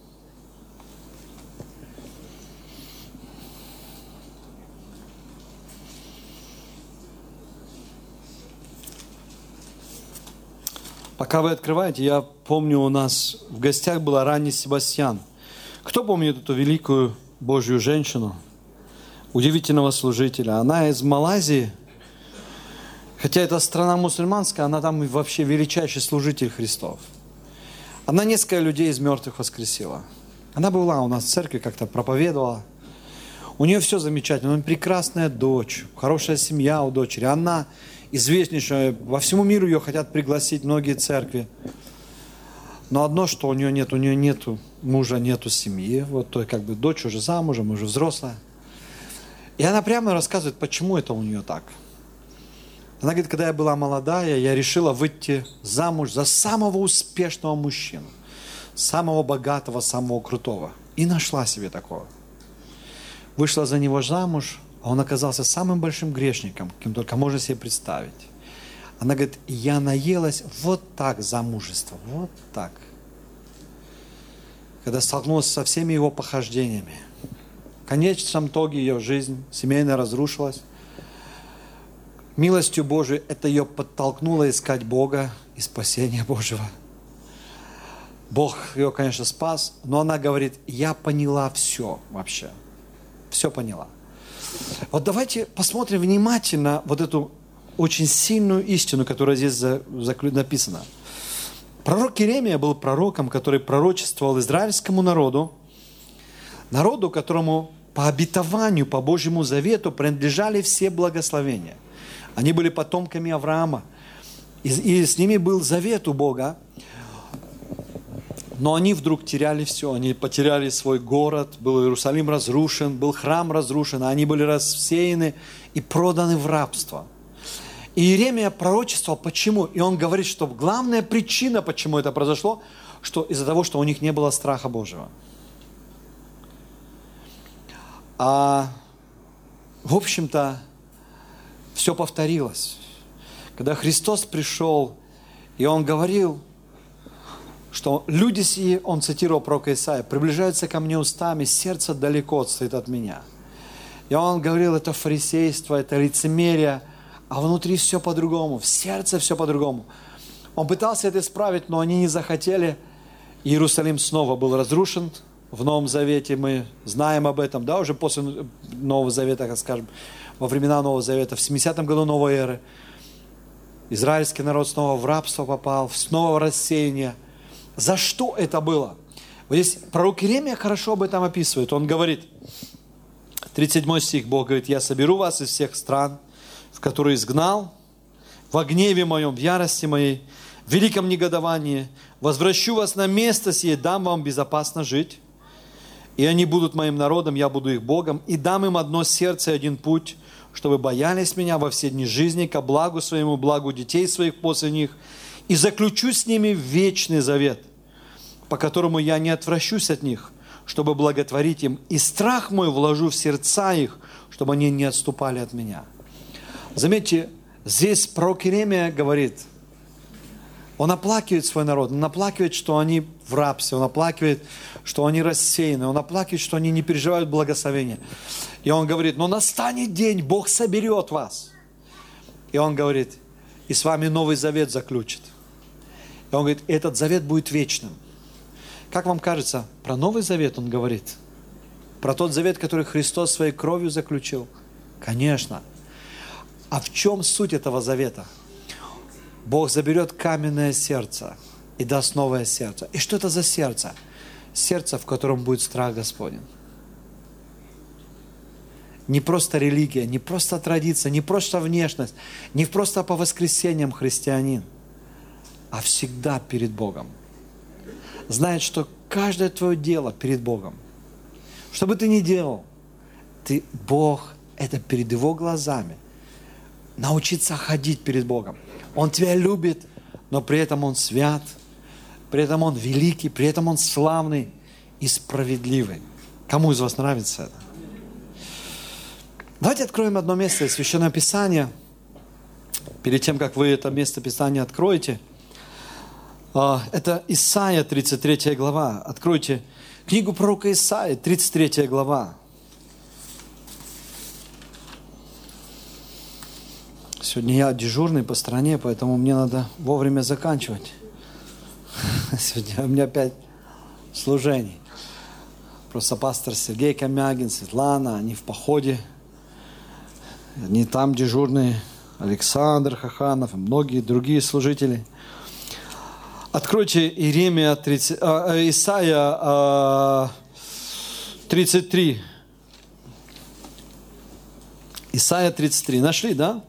Пока вы открываете, я помню, у нас в гостях была Ранни Себастьян. Кто помнит эту великую Божью женщину, удивительного служителя? Она из Малайзии, хотя это страна мусульманская, она там вообще величайший служитель Христов. Она несколько людей из мертвых воскресила. Она была у нас в церкви, как-то проповедовала. У нее все замечательно, она прекрасная дочь, хорошая семья у дочери. Она известнейшая, во всему миру ее хотят пригласить многие церкви. Но одно, что у нее нету мужа, нету семьи. Вот той как бы дочь уже замужем, уже взрослая. И она прямо рассказывает, почему это у нее так. Она говорит, когда я была молодая, я решила выйти замуж за самого успешного мужчину. Самого богатого, самого крутого. И нашла себе такого. Вышла за него замуж, а он оказался самым большим грешником, каким только можно себе представить. Она говорит, я наелась вот так замужества, вот так. Когда столкнулась со всеми его похождениями. В конечном итоге ее жизнь семейная разрушилась. Милостью Божией это ее подтолкнуло искать Бога и спасения Божьего. Бог ее, конечно, спас, но она говорит, я поняла все вообще. Все поняла. Вот давайте посмотрим внимательно вот эту очень сильную истину, которая здесь написана. Пророк Иеремия был пророком, который пророчествовал израильскому народу, которому по обетованию, по Божьему завету принадлежали все благословения. Они были потомками Авраама, и с ними был завет у Бога. Но они вдруг теряли все, они потеряли свой город, был Иерусалим разрушен, был храм разрушен, а они были рассеяны и проданы в рабство. И Иеремия пророчествовал, почему? И он говорит, что главная причина, почему это произошло, что из-за того, что у них не было страха Божьего. А в общем-то, все повторилось. Когда Христос пришел, и Он говорил, что люди сии, он цитировал пророка Исаия, приближаются ко мне устами, сердце далеко отстоит от меня. И он говорил, это фарисейство, это лицемерие, а внутри все по-другому, в сердце все по-другому. Он пытался это исправить, но они не захотели. Иерусалим снова был разрушен. В Новом Завете мы знаем об этом, да, уже после Нового Завета, как скажем, во времена Нового Завета, в 70-м году новой эры. Израильский народ снова в рабство попал, снова в рассеяние. За что это было? Вот здесь пророк Иеремия хорошо об этом описывает. Он говорит, 37 стих, Бог говорит, «Я соберу вас из всех стран, в которые изгнал, во гневе моем, в ярости моей, в великом негодовании, возвращу вас на место сие, дам вам безопасно жить, и они будут моим народом, я буду их Богом, и дам им одно сердце и один путь, чтобы боялись меня во все дни жизни, ко благу своему, благу детей своих после них, и заключу с ними вечный завет, по которому я не отвращусь от них, чтобы благотворить им, и страх мой вложу в сердца их, чтобы они не отступали от меня». Заметьте, здесь пророк Иеремия говорит, он оплакивает свой народ, он оплакивает, что они в рабстве, он оплакивает, что они рассеяны, он оплакивает, что они не переживают благословения. И он говорит, но настанет день, Бог соберет вас. И он говорит, и с вами новый завет заключит. И он говорит, этот завет будет вечным. Как вам кажется, про новый завет он говорит? Про тот завет, который Христос своей кровью заключил? Конечно. А в чем суть этого завета? Бог заберет каменное сердце и даст новое сердце. И что это за сердце? Сердце, в котором будет страх Господень. Не просто религия, не просто традиция, не просто внешность, не просто по воскресеньям христианин, а всегда перед Богом. Знает, что каждое твое дело перед Богом. Что бы ты ни делал, Бог, это перед Его глазами. Научиться ходить перед Богом. Он тебя любит, но при этом Он свят, при этом Он великий, при этом Он славный и справедливый. Кому из вас нравится это? Давайте откроем одно место из Священного Писания. Перед тем, как вы это место Писания откроете, это Исайя, 33 глава. Откройте книгу пророка Исаии, 33 глава. Сегодня я дежурный по стране, поэтому мне надо вовремя заканчивать. Сегодня у меня 5 служений. Просто пастор Сергей Камягин, Светлана, они в походе. Они там дежурные, Александр Хаханов и многие другие служители. Откройте Исайя 33. Исайя 33. Нашли, да?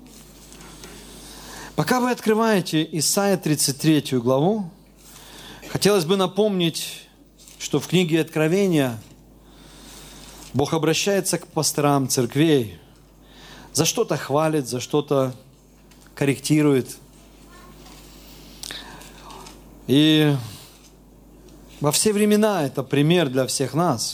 Пока вы открываете Исайя 33 главу, хотелось бы напомнить, что в книге Откровения Бог обращается к пасторам церквей, за что-то хвалит, за что-то корректирует. И во все времена это пример для всех нас.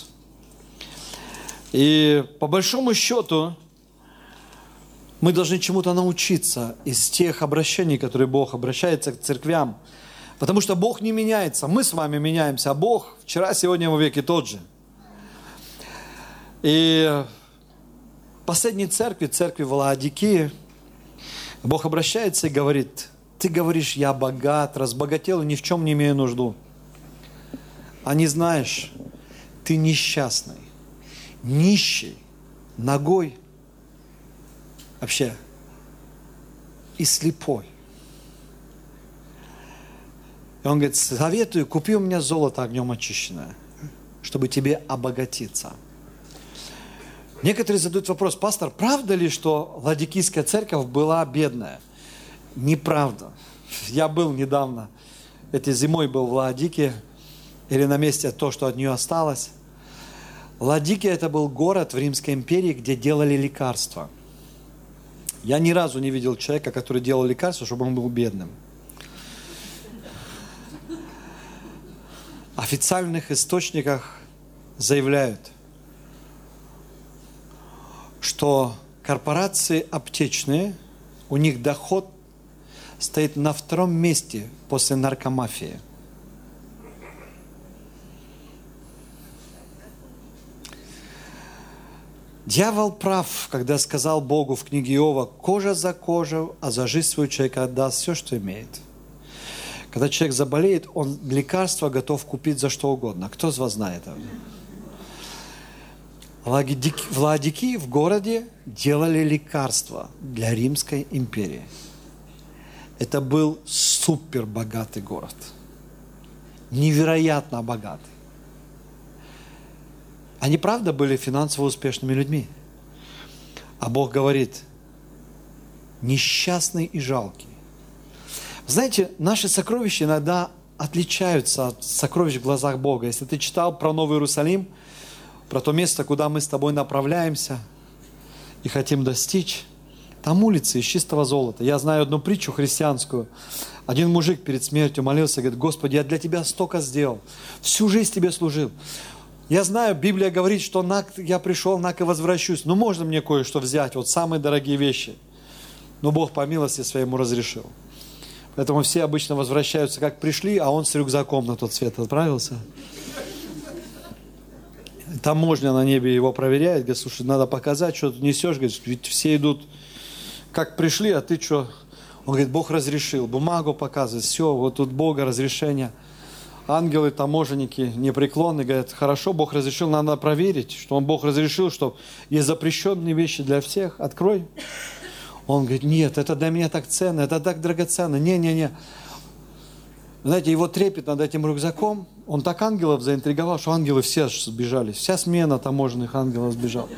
И по большому счету мы должны чему-то научиться из тех обращений, которые Бог обращается к церквям. Потому что Бог не меняется. Мы с вами меняемся, а Бог вчера, сегодня, во веки тот же. И в последней церкви в Лаодикее, Бог обращается и говорит, ты говоришь, я богат, разбогател и ни в чем не имею нужду. А не знаешь, ты несчастный, нищий, нагой, вообще, и слепой. И он говорит, советую, купи у меня золото огнем очищенное, чтобы тебе обогатиться. Некоторые задают вопрос, пастор, правда ли, что Ладикийская церковь была бедная? Неправда. Я был недавно, этой зимой был в Лаодикее, или на месте то, что от нее осталось. Лаодикия это был город в Римской империи, где делали лекарства. Я ни разу не видел человека, который делал лекарства, чтобы он был бедным. В официальных источниках заявляют, что корпорации аптечные, у них доход стоит на 2-м месте после наркомафии. Дьявол прав, когда сказал Богу в книге Иова: кожа за кожу, а за жизнь свою человек отдаст все, что имеет. Когда человек заболеет, он лекарство готов купить за что угодно. Кто из вас знает это? В Ладикии, в городе, делали лекарства для Римской империи. Это был супер богатый город. Невероятно богатый. Они, правда, были финансово успешными людьми. А Бог говорит: несчастный и жалкий. Знаете, наши сокровища иногда отличаются от сокровищ в глазах Бога. Если ты читал про Новый Иерусалим, про то место, куда мы с тобой направляемся и хотим достичь, там улицы из чистого золота. Я знаю одну притчу христианскую. Один мужик перед смертью молился, говорит: Господи, я для Тебя столько сделал, всю жизнь Тебе служил. Я знаю, Библия говорит, что я пришел, и возвращусь. Ну, можно мне кое-что взять, вот самые дорогие вещи. Но Бог по милости своей ему разрешил. Поэтому все обычно возвращаются, как пришли, а он с рюкзаком на тот свет отправился. Таможня на небе его проверяет, говорит: слушай, надо показать, что ты несешь. Говорит: ведь все идут, как пришли, а ты что? Он говорит: Бог разрешил. Бумагу показывает, все, вот тут Бога разрешение. Ангелы, таможенники непреклонны, говорят: хорошо, Бог разрешил, надо проверить, что Бог разрешил, что есть запрещенные вещи для всех, открой. Он говорит: нет, это для меня так ценно, это так драгоценно, не-не-не. Знаете, его трепет над этим рюкзаком, он так ангелов заинтриговал, что ангелы все сбежали, вся смена таможенных ангелов сбежала.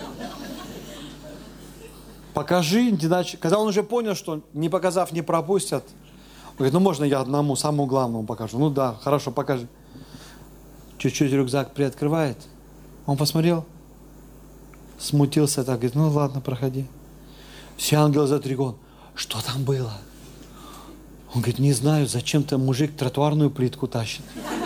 Покажи, иначе. Когда он уже понял, что не показав, не пропустят, он говорит: ну можно я одному, самому главному покажу? Ну да, хорошо, покажи. Чуть-чуть рюкзак приоткрывает. Он посмотрел, смутился так, говорит: ну ладно, проходи. Все ангелы за 3 года: что там было? Он говорит: не знаю, зачем-то мужик тротуарную плитку тащит.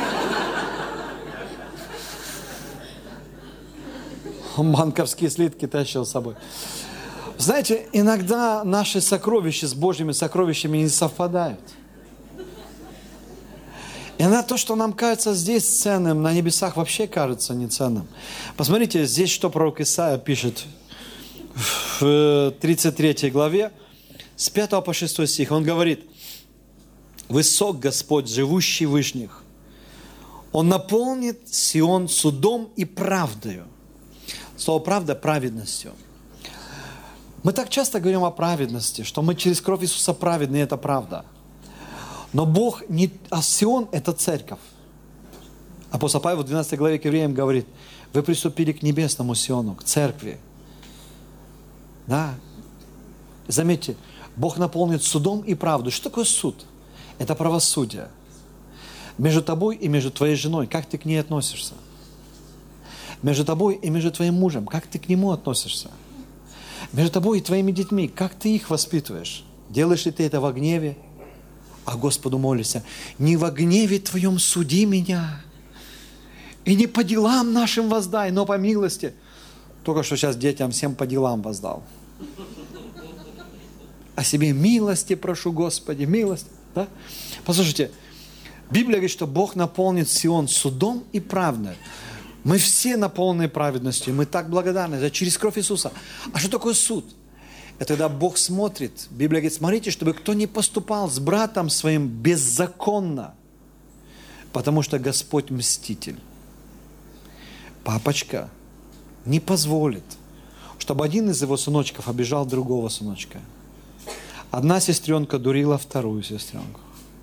Он банковские слитки тащил с собой. Знаете, иногда наши сокровища с Божьими сокровищами не совпадают. Иногда то, что нам кажется здесь ценным, на небесах вообще кажется неценным. Посмотрите, здесь что пророк Исаия пишет в 33 главе, с 5 по 6 стих. Он говорит: «Высок Господь, живущий в вышних. Он наполнит Сион судом и правдою». Слово «правда» – праведностью. Мы так часто говорим о праведности, что мы через кровь Иисуса праведны, и это правда. Но Бог не... А Сион – это церковь. Апостол Павел в 12 главе к евреям говорит: вы приступили к небесному Сиону, к церкви. Да. Заметьте, Бог наполнит судом и правдой. Что такое суд? Это правосудие. Между тобой и между твоей женой, как ты к ней относишься? Между тобой и между твоим мужем, как ты к нему относишься? Между тобой и твоими детьми, как ты их воспитываешь? Делаешь ли ты это во гневе? А Господу молишься: не во гневе твоем суди меня, и не по делам нашим воздай, но по милости. Только что сейчас детям всем по делам воздал. О себе милости прошу, Господи, милость. Да? Послушайте, Библия говорит, что Бог наполнит Сион судом и правдой. Мы все наполнены праведностью, мы так благодарны за через кровь Иисуса. А что такое суд? Это когда Бог смотрит. Библия говорит: смотрите, чтобы кто не поступал с братом своим беззаконно, потому что Господь мститель. Папочка не позволит, чтобы один из его сыночков обижал другого сыночка. Одна сестренка дурила вторую сестренку.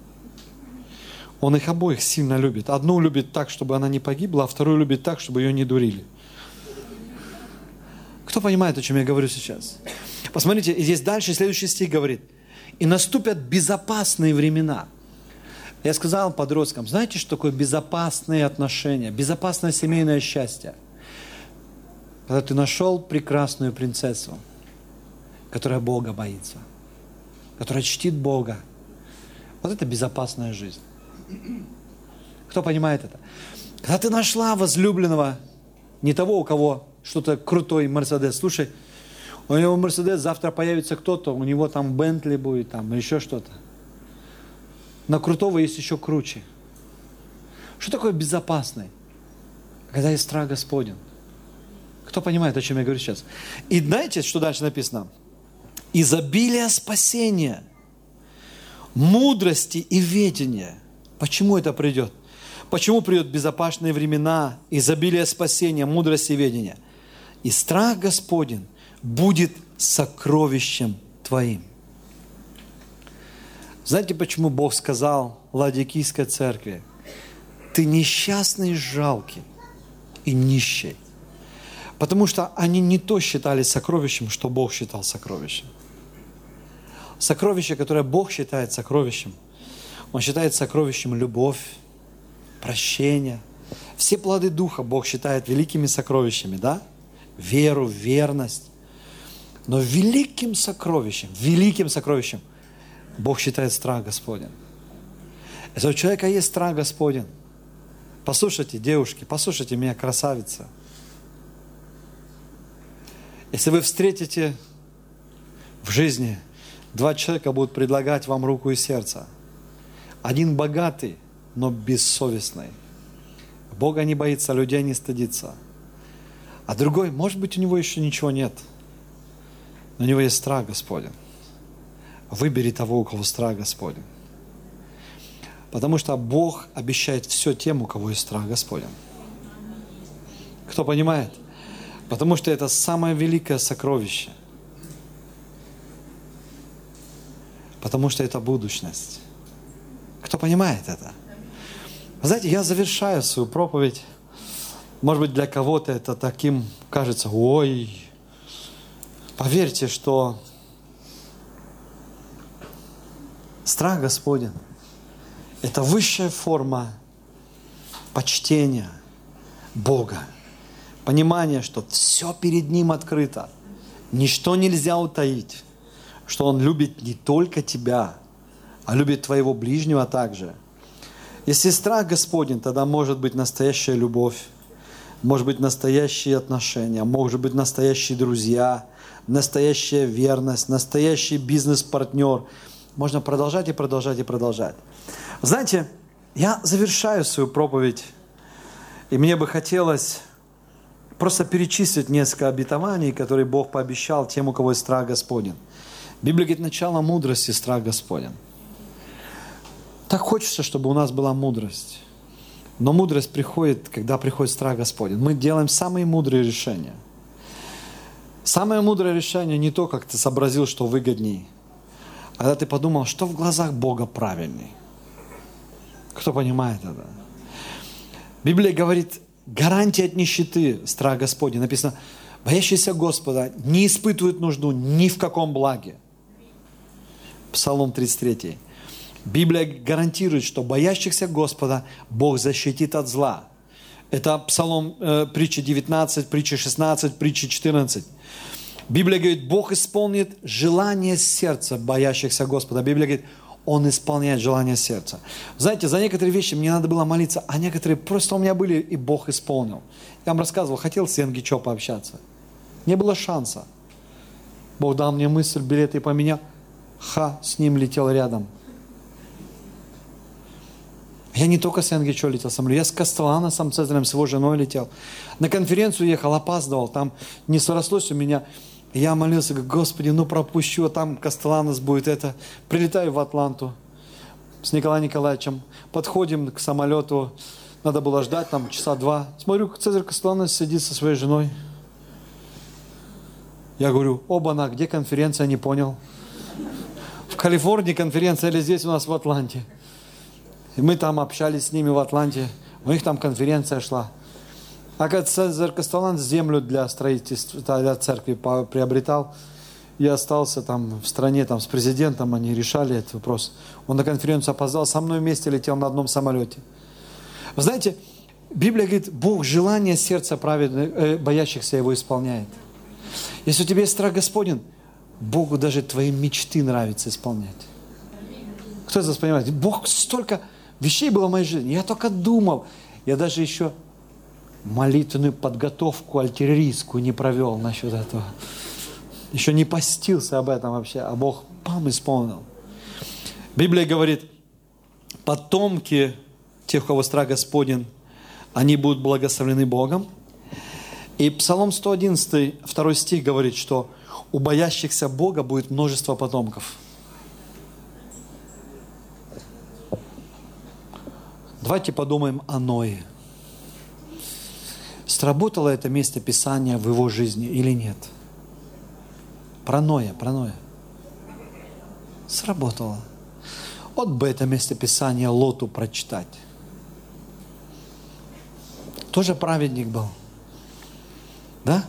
Он их обоих сильно любит. Одну любит так, чтобы она не погибла, а вторую любит так, чтобы ее не дурили. Кто понимает, о чем я говорю сейчас? Посмотрите, и здесь дальше следующий стих говорит: «И наступят безопасные времена». Я сказал подросткам: знаете, что такое безопасные отношения, безопасное семейное счастье? Когда ты нашел прекрасную принцессу, которая Бога боится, которая чтит Бога. Вот это безопасная жизнь. Кто понимает это? Когда ты нашла возлюбленного, не того, у кого что-то крутой Мерседес. Слушай, у него Мерседес, завтра появится кто-то, у него там Бентли будет, там еще что-то. На крутого есть еще круче. Что такое безопасный? Когда есть страх Господень. Кто понимает, о чем я говорю сейчас? И знаете, что дальше написано? Изобилие спасения, мудрости и ведения. Почему это придет? Почему придет безопасные времена, изобилие спасения, мудрости и ведения? И страх Господень будет сокровищем твоим. Знаете, почему Бог сказал Ладикийской церкви: ты несчастный, жалкий и нищий? Потому что они не то считали сокровищем, что Бог считал сокровищем. Сокровище, которое Бог считает сокровищем, Он считает сокровищем любовь, прощение. Все плоды Духа Бог считает великими сокровищами, да? Веру, верность. Но великим сокровищем Бог считает страх Господень. Если у человека есть страх Господень, послушайте, девушки, послушайте меня, красавица. Если вы встретите в жизни, два человека будут предлагать вам руку и сердце. Один богатый, но бессовестный. Бога не боится, людей не стыдится. А другой, может быть, у него еще ничего нет, но у него есть страх Господень. Выбери того, у кого страх Господень. Потому что Бог обещает все тем, у кого есть страх Господень. Кто понимает? Потому что это самое великое сокровище. Потому что это будущность. Кто понимает это? Вы знаете, я завершаю свою проповедь. Может быть, для кого-то это таким кажется: ой, поверьте, что страх Господень – это высшая форма почтения Бога. Понимание, что все перед Ним открыто, ничто нельзя утаить, что Он любит не только тебя, а любит твоего ближнего также. Если страх Господень, тогда может быть настоящая любовь, может быть настоящие отношения, может быть настоящие друзья, настоящая верность, настоящий бизнес-партнер. Можно продолжать и продолжать и продолжать. Знаете, я завершаю свою проповедь, и мне бы хотелось просто перечислить несколько обетований, которые Бог пообещал тем, у кого есть страх Господень. Библия говорит: начало мудрости – страх Господень. Так хочется, чтобы у нас была мудрость. Но мудрость приходит, когда приходит страх Господень. Мы делаем самые мудрые решения. Самое мудрое решение не то, как ты сообразил, что выгодней, а когда ты подумал, что в глазах Бога правильней. Кто понимает это? Библия говорит: гарантия от нищеты – страх Господень. Написано: боящийся Господа не испытывает нужду ни в каком благе. Псалом 33. Библия гарантирует, что боящихся Господа Бог защитит от зла. Это Псалом, притча 19, притча 16, притча 14. Библия говорит: Бог исполнит желание сердца боящихся Господа. Библия говорит: Он исполняет желание сердца. Знаете, за некоторые вещи мне надо было молиться, а некоторые просто у меня были, и Бог исполнил. Я вам рассказывал, хотел с Янгичо пообщаться. Не было шанса. Бог дал мне мысль, билеты поменял. С ним летел рядом. Я не только с Янгичо летел самолет, я с Кастеланосом Цезарем, с его женой летел. На конференцию ехал, опаздывал, там не срослось у меня. Я молился, говорю: Господи, пропущу, а там Кастеланос будет это. Прилетаю в Атланту с Николаем Николаевичем, подходим к самолету, надо было ждать там часа 2. Смотрю, Цезарь Кастеланос сидит со своей женой. Я говорю: оба-на, где конференция, не понял. В Калифорнии конференция или здесь у нас в Атланте? И мы там общались с ними в Атланте, у них там конференция шла. А когда Цезарь Кастеланос землю для строительства, для церкви приобретал, я остался там в стране, там с президентом, они решали этот вопрос. Он на конференцию опоздал, со мной вместе летел на одном самолете. Вы знаете, Библия говорит: Бог желание сердца праведных, боящихся Его исполняет. Если у тебя есть страх Господень, Богу даже твои мечты нравится исполнять. Кто из вас понимает? Бог, столько вещей было в моей жизни. Я только думал. Я даже еще молитвенную подготовку альтерийскую не провел насчет этого. Еще не постился об этом вообще. А Бог, исполнил. Библия говорит: потомки тех, у кого страх Господень, они будут благословлены Богом. И Псалом 111, 2 стих говорит, что у боящихся Бога будет множество потомков. Давайте подумаем о Ное. Сработало это место Писания в его жизни или нет? Про Ноя. Сработало. Вот бы это место Писания Лоту прочитать. Тоже праведник был. Да?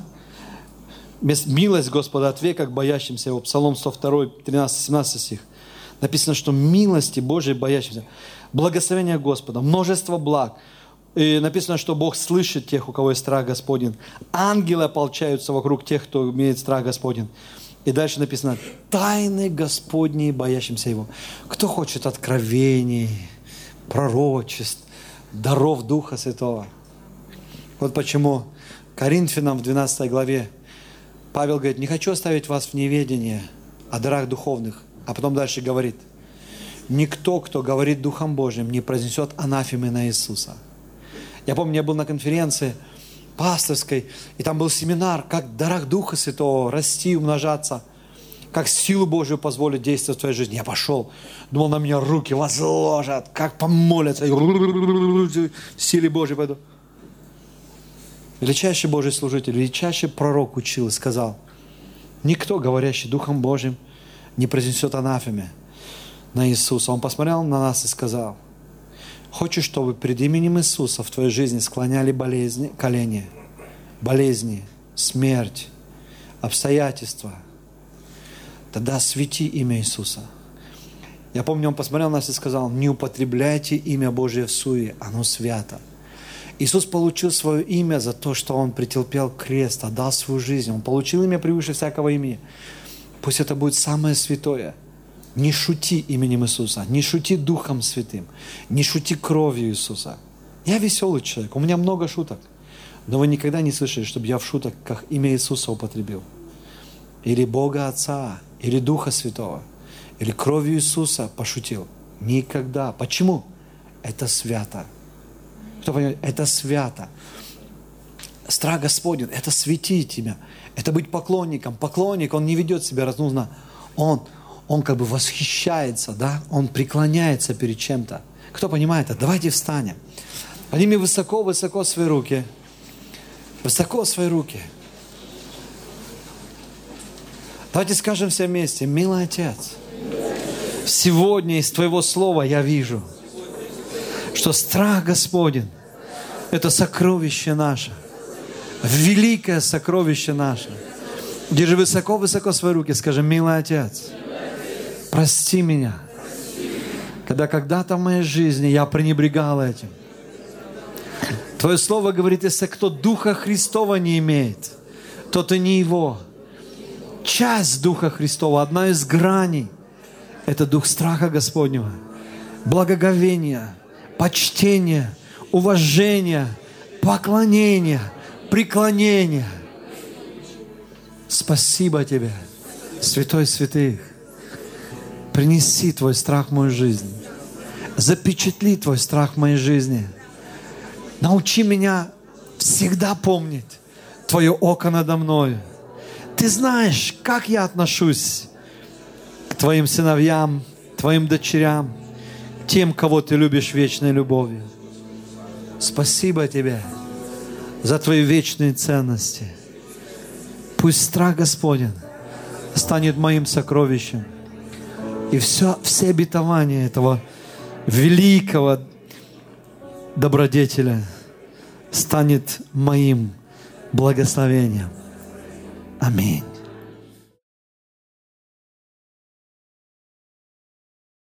Милость Господа от века к боящимся его. Псалом 102, 13-17 стих. Написано, что милости Божьей боящимся. Благословение Господа, множество благ. И написано, что Бог слышит тех, у кого есть страх Господень. Ангелы ополчаются вокруг тех, кто имеет страх Господень. И дальше написано, тайны Господни боящимся Его. Кто хочет откровений, пророчеств, даров Духа Святого? Вот почему Коринфянам в 12 главе Павел говорит, не хочу оставить вас в неведении о дарах духовных. А потом дальше говорит, никто, кто говорит Духом Божьим, не произнесет анафемы на Иисуса. Я помню, я был на конференции пасторской, и там был семинар, как в дарах Духа Святого расти, умножаться, как силу Божию позволить действовать в твоей жизни. Я пошел, думал, на меня руки возложат, как помолятся, в силе Божьей пойду. Величайший Божий служитель, величайший пророк учил и сказал, никто, говорящий Духом Божьим, не произнесет анафеме на Иисуса. Он посмотрел на нас и сказал, хочешь, чтобы перед именем Иисуса в твоей жизни склоняли колени, болезни, смерть, обстоятельства, тогда свети имя Иисуса. Я помню, он посмотрел на нас и сказал, не употребляйте имя Божие в суе, оно свято. Иисус получил свое имя за то, что Он претерпел крест, отдал свою жизнь. Он получил имя превыше всякого имени. Пусть это будет самое святое. Не шути именем Иисуса, не шути Духом Святым, не шути кровью Иисуса. Я веселый человек, у меня много шуток. Но вы никогда не слышали, чтобы я в шутках имя Иисуса употребил. Или Бога Отца, или Духа Святого, или кровью Иисуса пошутил. Никогда. Почему? Это свято. Кто понимает? Это свято. Страх Господень – это светить Тебя. Это быть поклонником. Поклонник, он не ведет себя разнузно. Он как бы восхищается, да? Он преклоняется перед чем-то. Кто понимает это? Давайте встанем. Подними высоко-высоко свои руки. Высоко свои руки. Давайте скажем все вместе. Милый Отец, сегодня из Твоего Слова я вижу, что страх Господень – это сокровище наше. Великое сокровище наше. Держи высоко-высоко свои руки. Скажи, милый Отец, прости меня, когда когда-то в моей жизни я пренебрегал этим. Твое Слово говорит, если кто Духа Христова не имеет, то ты не Его. Часть Духа Христова, одна из граней – это Дух страха Господнего, благоговения, почтения, уважения, поклонения, преклонения. Спасибо Тебе, Святой Святых. Принеси Твой страх в мою жизнь. Запечатли Твой страх в моей жизни. Научи меня всегда помнить Твое око надо мною. Ты знаешь, как я отношусь к Твоим сыновьям, Твоим дочерям, тем, кого Ты любишь вечной любовью. Спасибо Тебе за Твои вечные ценности. Пусть страх Господень станет моим сокровищем. И все обетование этого великого добродетеля станет моим благословением. Аминь.